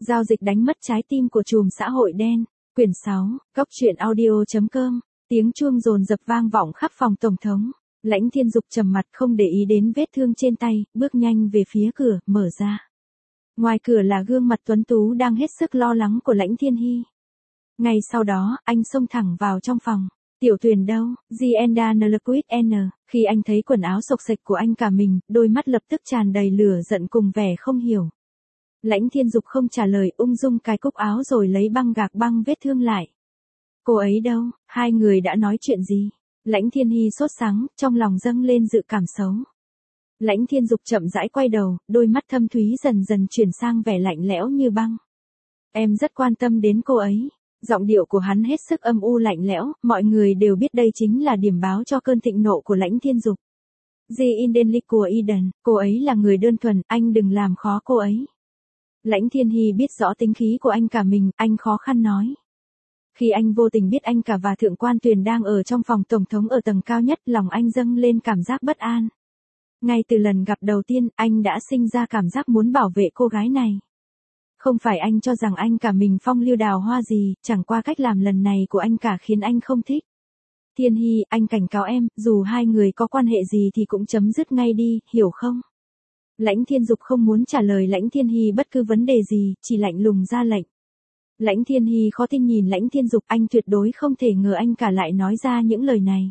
Giao dịch đánh mất trái tim của trùm xã hội đen. Quyển 6, Góc truyện audio.com. Tiếng chuông rồn dập vang vọng khắp phòng tổng thống. Lãnh Thiên Dục trầm mặt không để ý đến vết thương trên tay, bước nhanh về phía cửa, mở ra. Ngoài cửa là gương mặt tuấn tú đang hết sức lo lắng của Lãnh Thiên Hy. Ngay sau đó, anh xông thẳng vào trong phòng. Tiểu Tuyền đâu? Gienda Nlquit N. Khi anh thấy quần áo xộc xệch của anh cả mình, đôi mắt lập tức tràn đầy lửa giận cùng vẻ không hiểu. Lãnh Thiên Dục không trả lời, ung dung cài cúc áo rồi lấy băng gạc băng vết thương lại. Cô ấy đâu? Hai người đã nói chuyện gì? Lãnh Thiên Hy sốt sắng, trong lòng dâng lên dự cảm xấu. Lãnh Thiên Dục chậm rãi quay đầu, đôi mắt thâm thúy dần dần chuyển sang vẻ lạnh lẽo như băng. Em rất quan tâm đến cô ấy. Giọng điệu của hắn hết sức âm u lạnh lẽo, mọi người đều biết đây chính là điểm báo cho cơn thịnh nộ của Lãnh Thiên Dục. Indenlik của Eden, cô ấy là người đơn thuần, anh đừng làm khó cô ấy. Lãnh Thiên Hy biết rõ tính khí của anh cả mình, anh khó khăn nói. Khi anh vô tình biết anh cả và Thượng quan Tuyền đang ở trong phòng tổng thống ở tầng cao nhất, lòng anh dâng lên cảm giác bất an. Ngay từ lần gặp đầu tiên, anh đã sinh ra cảm giác muốn bảo vệ cô gái này. Không phải anh cho rằng anh cả mình phong lưu đào hoa gì, chẳng qua cách làm lần này của anh cả khiến anh không thích. Thiên Hy, anh cảnh cáo em, dù hai người có quan hệ gì thì cũng chấm dứt ngay đi, hiểu không? Lãnh Thiên Dục không muốn trả lời Lãnh Thiên Hy bất cứ vấn đề gì, chỉ lạnh lùng ra lệnh. Lãnh Thiên Hy khó tin nhìn Lãnh Thiên Dục, anh tuyệt đối không thể ngờ anh cả lại nói ra những lời này.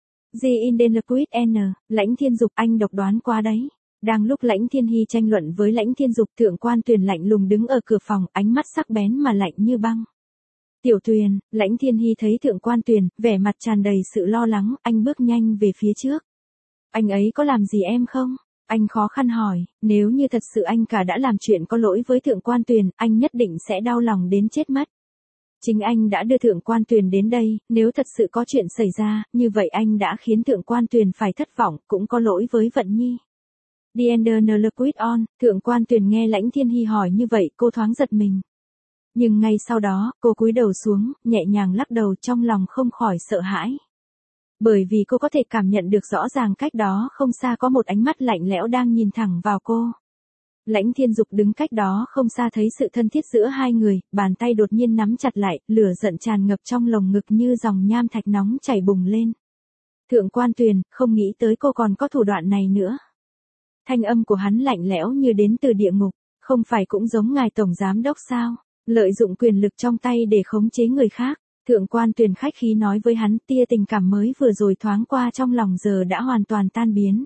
Indenquit N. Lãnh Thiên Dục, anh độc đoán quá đấy. Đang lúc Lãnh Thiên Hy tranh luận với Lãnh Thiên Dục, Thượng quan Tuyền lạnh lùng đứng ở cửa phòng, ánh mắt sắc bén mà lạnh như băng. Tiểu Tuyền, Lãnh Thiên Hy thấy Thượng quan Tuyền, vẻ mặt tràn đầy sự lo lắng, anh bước nhanh về phía trước. Anh ấy có làm gì em không? Anh khó khăn hỏi, nếu như thật sự anh cả đã làm chuyện có lỗi với Thượng quan Tuyền, anh nhất định sẽ đau lòng đến chết mất. Chính anh đã đưa Thượng quan Tuyền đến đây, nếu thật sự có chuyện xảy ra, như vậy anh đã khiến Thượng quan Tuyền phải thất vọng, cũng có lỗi với Vận Nhi. Diender Nlquit On, Thượng quan Tuyền nghe Lãnh Thiên Hy hỏi như vậy, cô thoáng giật mình. Nhưng ngay sau đó, cô cúi đầu xuống, nhẹ nhàng lắc đầu, trong lòng không khỏi sợ hãi. Bởi vì cô có thể cảm nhận được rõ ràng cách đó không xa có một ánh mắt lạnh lẽo đang nhìn thẳng vào cô. Lãnh Thiên Dục đứng cách đó không xa thấy sự thân thiết giữa hai người, bàn tay đột nhiên nắm chặt lại, lửa giận tràn ngập trong lồng ngực như dòng nham thạch nóng chảy bùng lên. Thượng quan Tuyền, không nghĩ tới cô còn có thủ đoạn này nữa. Thanh âm của hắn lạnh lẽo như đến từ địa ngục, không phải cũng giống ngài tổng giám đốc sao, lợi dụng quyền lực trong tay để khống chế người khác. Thượng quan Tuyền khách khí nói với hắn, tia tình cảm mới vừa rồi thoáng qua trong lòng giờ đã hoàn toàn tan biến.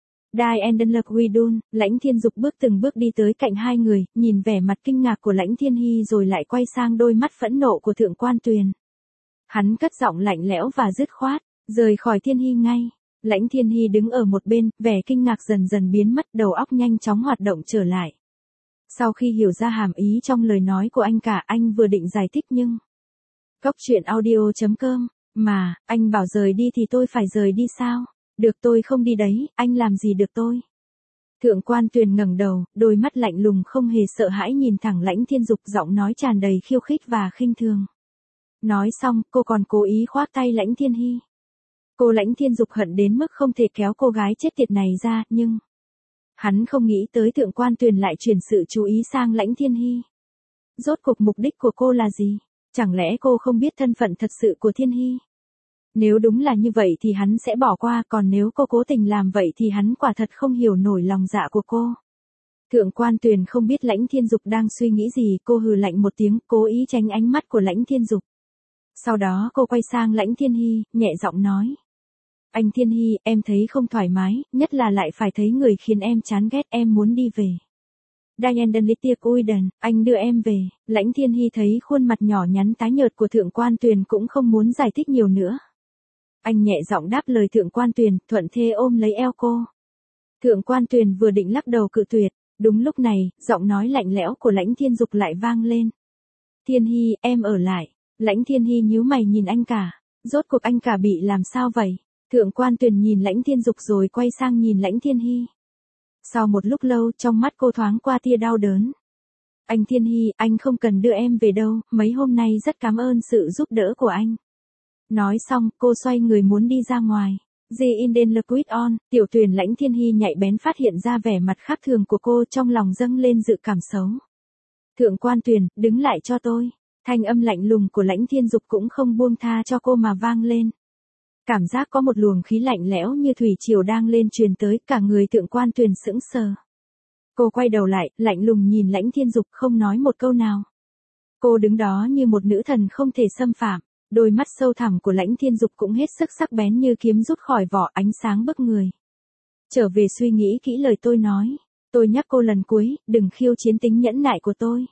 Diendenlquidun, Lãnh Thiên Dục bước từng bước đi tới cạnh hai người, nhìn vẻ mặt kinh ngạc của Lãnh Thiên Hy rồi lại quay sang đôi mắt phẫn nộ của Thượng quan Tuyền. Hắn cất giọng lạnh lẽo và dứt khoát, rời khỏi Thiên Hy ngay. Lãnh Thiên Hy đứng ở một bên, vẻ kinh ngạc dần dần biến mất, đầu óc nhanh chóng hoạt động trở lại. Sau khi hiểu ra hàm ý trong lời nói của anh cả, anh vừa định giải thích nhưng... Góc truyện audio.com, mà, anh bảo rời đi thì tôi phải rời đi sao? Được, tôi không đi đấy, anh làm gì được tôi? Thượng quan Tuyền ngẩng đầu, đôi mắt lạnh lùng không hề sợ hãi nhìn thẳng Lãnh Thiên Dục, giọng nói tràn đầy khiêu khích và khinh thường. Nói xong, cô còn cố ý khoác tay Lãnh Thiên Hy. Cô Lãnh Thiên Dục hận đến mức không thể kéo cô gái chết tiệt này ra, nhưng... Hắn không nghĩ tới Thượng quan Tuyền lại chuyển sự chú ý sang Lãnh Thiên Hy. Rốt cuộc mục đích của cô là gì? Chẳng lẽ cô không biết thân phận thật sự của Thiên Hy? Nếu đúng là như vậy thì hắn sẽ bỏ qua, còn nếu cô cố tình làm vậy thì hắn quả thật không hiểu nổi lòng dạ của cô. Thượng quan Tuyền không biết Lãnh Thiên Dục đang suy nghĩ gì, cô hừ lạnh một tiếng, cố ý tránh ánh mắt của Lãnh Thiên Dục. Sau đó cô quay sang Lãnh Thiên Hy, nhẹ giọng nói. Anh Thiên Hy, em thấy không thoải mái, nhất là lại phải thấy người khiến em chán ghét, em muốn đi về. Diendenlquidun, anh đưa em về. Lãnh Thiên Hy thấy khuôn mặt nhỏ nhắn tái nhợt của Thượng quan Tuyền cũng không muốn giải thích nhiều nữa. Anh nhẹ giọng đáp lời Thượng quan Tuyền, thuận thế ôm lấy eo cô. Thượng quan Tuyền vừa định lắc đầu cự tuyệt, đúng lúc này, giọng nói lạnh lẽo của Lãnh Thiên Dục lại vang lên. Thiên Hy, em ở lại. Lãnh Thiên Hy nhíu mày nhìn anh cả. Rốt cuộc anh cả bị làm sao vậy? Thượng quan Tuyền nhìn Lãnh Thiên Dục rồi quay sang nhìn Lãnh Thiên Hy. Sau một lúc lâu, trong mắt cô thoáng qua tia đau đớn. Anh Thiên Hy, anh không cần đưa em về đâu, mấy hôm nay rất cảm ơn sự giúp đỡ của anh. Nói xong, cô xoay người muốn đi ra ngoài. Indenlquit On, Tiểu Tuyền Lãnh Thiên Hy nhạy bén phát hiện ra vẻ mặt khác thường của cô, trong lòng dâng lên dự cảm xấu. Thượng Quan Tuyền, đứng lại cho tôi. Thanh âm lạnh lùng của Lãnh Thiên Dục cũng không buông tha cho cô mà vang lên. Cảm giác có một luồng khí lạnh lẽo như thủy triều đang lên truyền tới, cả người Thượng Quan Tuyền sững sờ. Cô quay đầu lại, lạnh lùng nhìn Lãnh Thiên Dục không nói một câu nào. Cô đứng đó như một nữ thần không thể xâm phạm, đôi mắt sâu thẳm của Lãnh Thiên Dục cũng hết sức sắc bén như kiếm rút khỏi vỏ, ánh sáng bức người. Trở về suy nghĩ kỹ lời tôi nói, tôi nhắc cô lần cuối, đừng khiêu chiến tính nhẫn nại của tôi.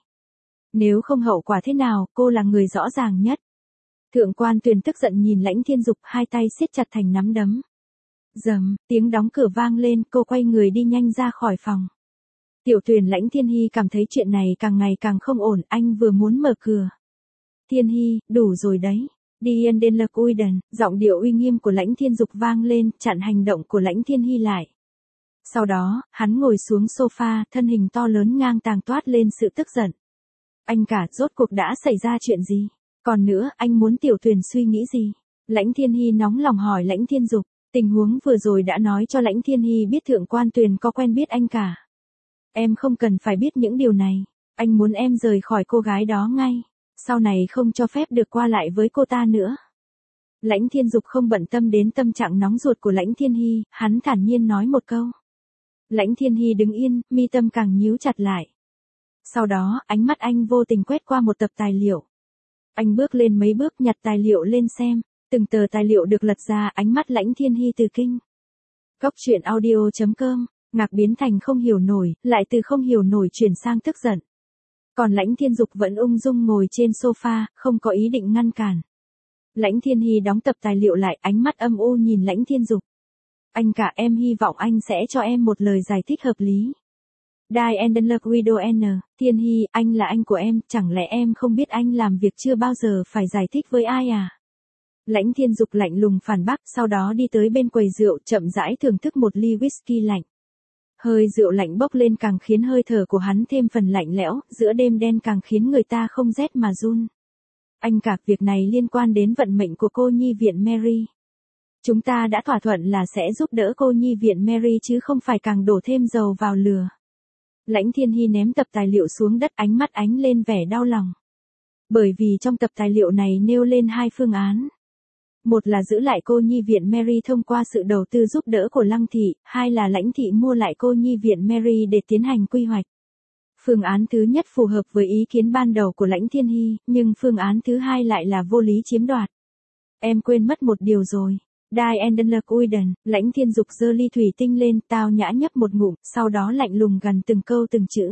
Nếu không hậu quả thế nào, cô là người rõ ràng nhất. Thượng Quan Tuyền tức giận nhìn Lãnh Thiên Dục, hai tay siết chặt thành nắm đấm. Rầm, tiếng đóng cửa vang lên, cô quay người đi nhanh ra khỏi phòng. Tiểu Tuyền, Lãnh Thiên Hy cảm thấy chuyện này càng ngày càng không ổn, anh vừa muốn mở cửa. Thiên Hy, đủ rồi đấy. Dien Den Lek Uiden, giọng điệu uy nghiêm của Lãnh Thiên Dục vang lên, chặn hành động của Lãnh Thiên Hy lại. Sau đó, hắn ngồi xuống sofa, thân hình to lớn ngang tàng toát lên sự tức giận. Anh cả, rốt cuộc đã xảy ra chuyện gì? Còn nữa, anh muốn Tiểu Tuyền suy nghĩ gì? Lãnh Thiên Hy nóng lòng hỏi Lãnh Thiên Dục. Tình huống vừa rồi đã nói cho Lãnh Thiên Hy biết Thượng Quan Tuyền có quen biết anh cả. Em không cần phải biết những điều này. Anh muốn em rời khỏi cô gái đó ngay. Sau này không cho phép được qua lại với cô ta nữa. Lãnh Thiên Dục không bận tâm đến tâm trạng nóng ruột của Lãnh Thiên Hy, hắn thản nhiên nói một câu. Lãnh Thiên Hy đứng yên, mi tâm càng nhíu chặt lại. Sau đó, ánh mắt anh vô tình quét qua một tập tài liệu. Anh bước lên mấy bước nhặt tài liệu lên xem, từng tờ tài liệu được lật ra, ánh mắt Lãnh Thiên Hy từ kinh. Góc truyện audio.com, ngạc biến thành không hiểu nổi, lại từ không hiểu nổi chuyển sang tức giận. Còn Lãnh Thiên Dục vẫn ung dung ngồi trên sofa, không có ý định ngăn cản. Lãnh Thiên Hy đóng tập tài liệu lại, ánh mắt âm u nhìn Lãnh Thiên Dục. Anh cả, em hy vọng anh sẽ cho em một lời giải thích hợp lý. Dien Den Lek Uiden, Thiên Hy, anh là anh của em, chẳng lẽ em không biết anh làm việc chưa bao giờ phải giải thích với ai à? Lãnh Thiên Dục lạnh lùng phản bác, sau đó đi tới bên quầy rượu, chậm rãi thưởng thức một ly whisky lạnh. Hơi rượu lạnh bốc lên càng khiến hơi thở của hắn thêm phần lạnh lẽo, giữa đêm đen càng khiến người ta không rét mà run. Anh cả, việc này liên quan đến vận mệnh của cô nhi viện Mary. Chúng ta đã thỏa thuận là sẽ giúp đỡ cô nhi viện Mary chứ không phải càng đổ thêm dầu vào lửa. Lãnh Thiên Hy ném tập tài liệu xuống đất, ánh mắt ánh lên vẻ đau lòng. Bởi vì trong tập tài liệu này nêu lên hai phương án. Một là giữ lại cô nhi viện Mary thông qua sự đầu tư giúp đỡ của Lăng Thị, hai là Lãnh Thị mua lại cô nhi viện Mary để tiến hành quy hoạch. Phương án thứ nhất phù hợp với ý kiến ban đầu của Lãnh Thiên Hy, nhưng phương án thứ hai lại là vô lý chiếm đoạt. Em quên mất một điều rồi. Dien Den Lek Uiden, Lãnh Thiên Dục giơ ly thủy tinh lên, tao nhã nhấp một ngụm, sau đó lạnh lùng gằn từng câu từng chữ.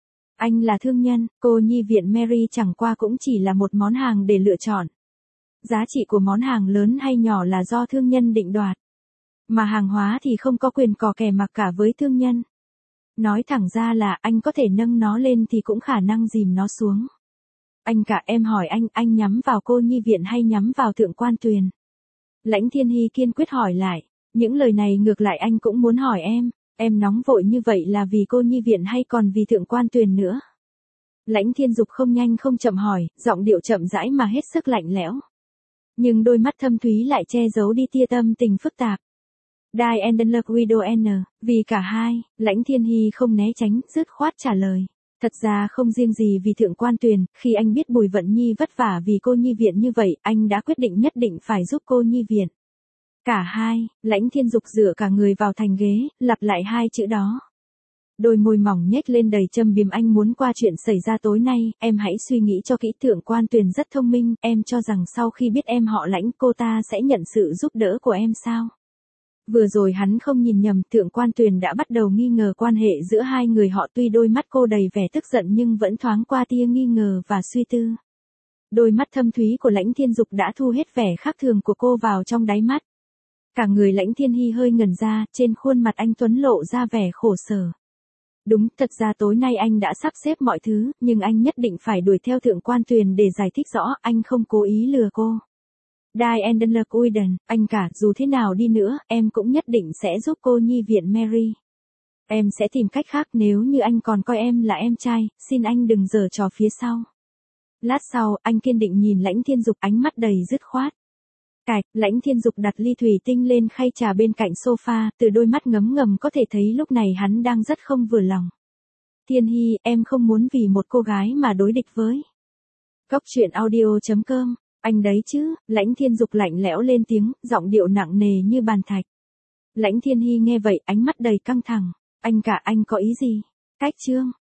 Anh là thương nhân, cô nhi viện Mary chẳng qua cũng chỉ là một món hàng để lựa chọn. Giá trị của món hàng lớn hay nhỏ là do thương nhân định đoạt. Mà hàng hóa thì không có quyền cò kè mặc cả với thương nhân. Nói thẳng ra là anh có thể nâng nó lên thì cũng khả năng dìm nó xuống. Anh cả, em hỏi anh nhắm vào cô nhi viện hay nhắm vào Thượng Quan Tuyền? Lãnh Thiên Hy kiên quyết hỏi lại. Những lời này ngược lại anh cũng muốn hỏi em nóng vội như vậy là vì cô nhi viện hay còn vì Thượng Quan Tuyền nữa? Lãnh Thiên Dục không nhanh không chậm hỏi, giọng điệu chậm rãi mà hết sức lạnh lẽo. Nhưng đôi mắt thâm thúy lại che giấu đi tia tâm tình phức tạp. Dien Den Lek Uiden, vì cả hai, Lãnh Thiên Hy không né tránh, dứt khoát trả lời. Thật ra không riêng gì vì Thượng Quan Tuyền, khi anh biết Bùi Vận Nhi vất vả vì cô nhi viện như vậy, anh đã quyết định nhất định phải giúp cô nhi viện. Cả hai, Lãnh Thiên Dục dựa cả người vào thành ghế, lặp lại hai chữ đó. Đôi môi mỏng nhếch lên đầy châm biếm, anh muốn qua chuyện xảy ra tối nay, em hãy suy nghĩ cho kỹ. Thượng Quan Tuyền rất thông minh, em cho rằng sau khi biết em họ Lãnh cô ta sẽ nhận sự giúp đỡ của em sao? Vừa rồi hắn không nhìn nhầm, Thượng Quan Tuyền đã bắt đầu nghi ngờ quan hệ giữa hai người họ, tuy đôi mắt cô đầy vẻ tức giận nhưng vẫn thoáng qua tia nghi ngờ và suy tư. Đôi mắt thâm thúy của Lãnh Thiên Dục đã thu hết vẻ khác thường của cô vào trong đáy mắt. Cả người Lãnh Thiên Hy hơi ngẩn ra, trên khuôn mặt anh tuấn lộ ra vẻ khổ sở. Đúng, thật ra tối nay anh đã sắp xếp mọi thứ, nhưng anh nhất định phải đuổi theo Thượng Quan Tuyền để giải thích rõ, anh không cố ý lừa cô. Dien Den Lek Uiden, anh cả, dù thế nào đi nữa, em cũng nhất định sẽ giúp cô nhi viện Mary. Em sẽ tìm cách khác, nếu như anh còn coi em là em trai, xin anh đừng giở trò phía sau. Lát sau, anh kiên định nhìn Lãnh Thiên Dục, ánh mắt đầy dứt khoát. Cạch, Lãnh Thiên Dục đặt ly thủy tinh lên khay trà bên cạnh sofa, từ đôi mắt ngấm ngầm có thể thấy lúc này hắn đang rất không vừa lòng. Thiên Hy, em không muốn vì một cô gái mà đối địch với. Cóc truyện audio.com, anh đấy chứ, Lãnh Thiên Dục lạnh lẽo lên tiếng, giọng điệu nặng nề như bàn thạch. Lãnh Thiên Hy nghe vậy, ánh mắt đầy căng thẳng. Anh cả anh có ý gì? Cách chương.